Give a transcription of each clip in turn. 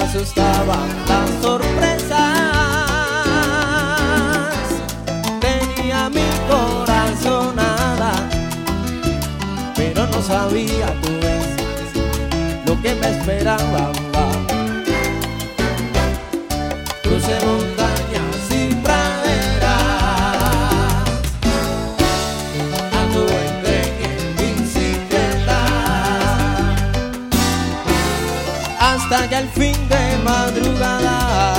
asustaban las sorpresas. Tenía mi corazonada, pero no sabía tú ves lo que me esperaba. Crucé montañas y praderas, anduve en tren y en bicicleta, hasta que al fin de madrugada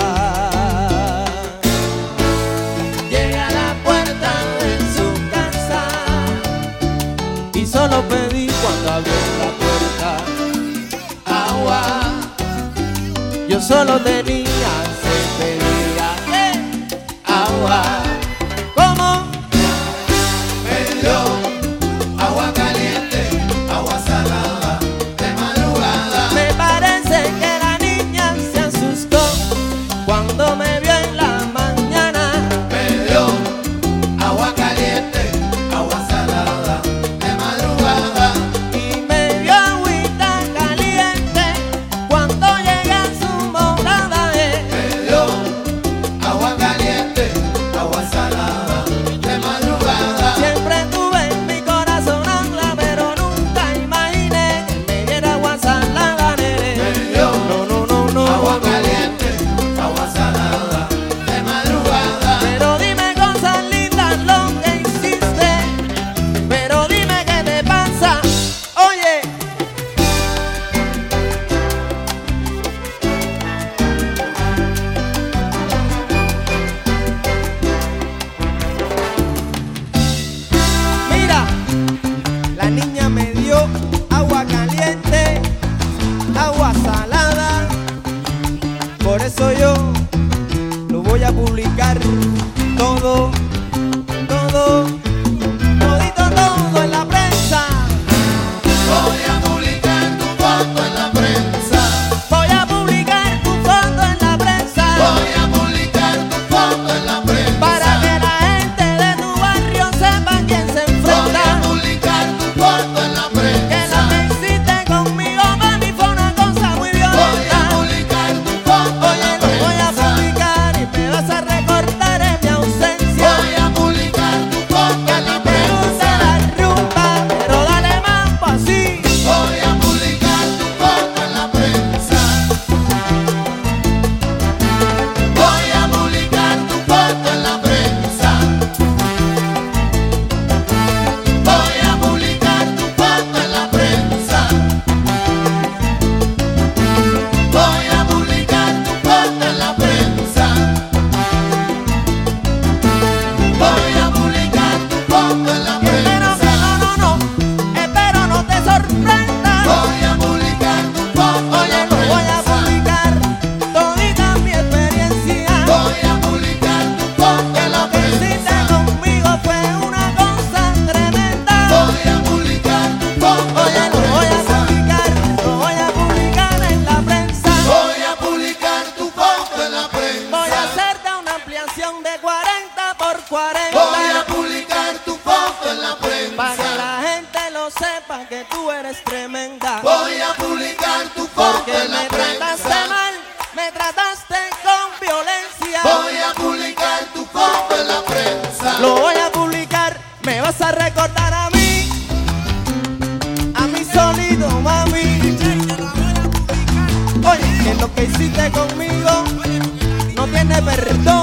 llegué a la puerta de su casa y solo pedí cuando abrió la puerta agua. Yo solo tenía sed, pedía agua. ¿Cómo? Me dio agua caliente, agua salada, de madrugada. Me parece que la niña se asustó cuando me vio en la mañana. Me dio agua caliente, agua salada, de madrugada. Y me dio agüita caliente cuando llegué a su morada. Me dio agua caliente, agua salada, de madrugada. Siempre tuve en mi corazón agua, pero nunca imaginé que me diera agua salada, nene. Me dio No. agua caliente, agua salada, de madrugada. Pero dime cosas lindas lo que hiciste, pero dime qué te pasa. Oye, mira, la niña me dio agua caliente, agua salada. Por eso yo lo voy a publicar todo, todito todo en la prensa. Voy a publicar tu foto en la prensa. Voy a publicar tu foto en la prensa, Voy a publicar tu foto en la prensa. para que la gente de tu barrio sepa quién se Voy a enfrenta. publicar tu foto en la Que lo prensa. que hiciste conmigo, mami, fue una cosa muy Voy a violenta. publicar tu foto en Oye, la lo voy a prensa. publicar y me vas a recordar en mi ausencia. Voy a publicar tu foto Que a en ti la te gusta prensa. la rumba, pero dale mambo así. Voy a publicar tu foto en la prensa. Voy a publicar tu foto en la prensa. Voy a publicar tu foto en la prensa. Voy a publicar tu foto en la prensa. Voy a publicar tu foto en la Pero prensa. que no, espero no te sorprenda. Voy a publicar tu foto en Oye, la lo voy a prensa. publicar todita mi experiencia. Voy a publicar tu foto Que en lo la que hiciste prensa. conmigo fue una cosa tremenda. Voy a publicar tu foto en Oye, la lo voy a prensa. publicar en la prensa. Voy a publicar tu foto en la prensa. Voy a hacerte una ampliación de 40 por 40. Voy a publicar tu foto en la Para que prensa. la gente lo sepa que tú eres tremenda. Voy a publicar tu foto Porque en la me trataste prensa. mal, me trataste con violencia. Voy a publicar tu foto en la prensa. Lo voy a publicar, me vas a recordar a mí solito, mami. Oye, que lo que hiciste conmigo no tiene perdón.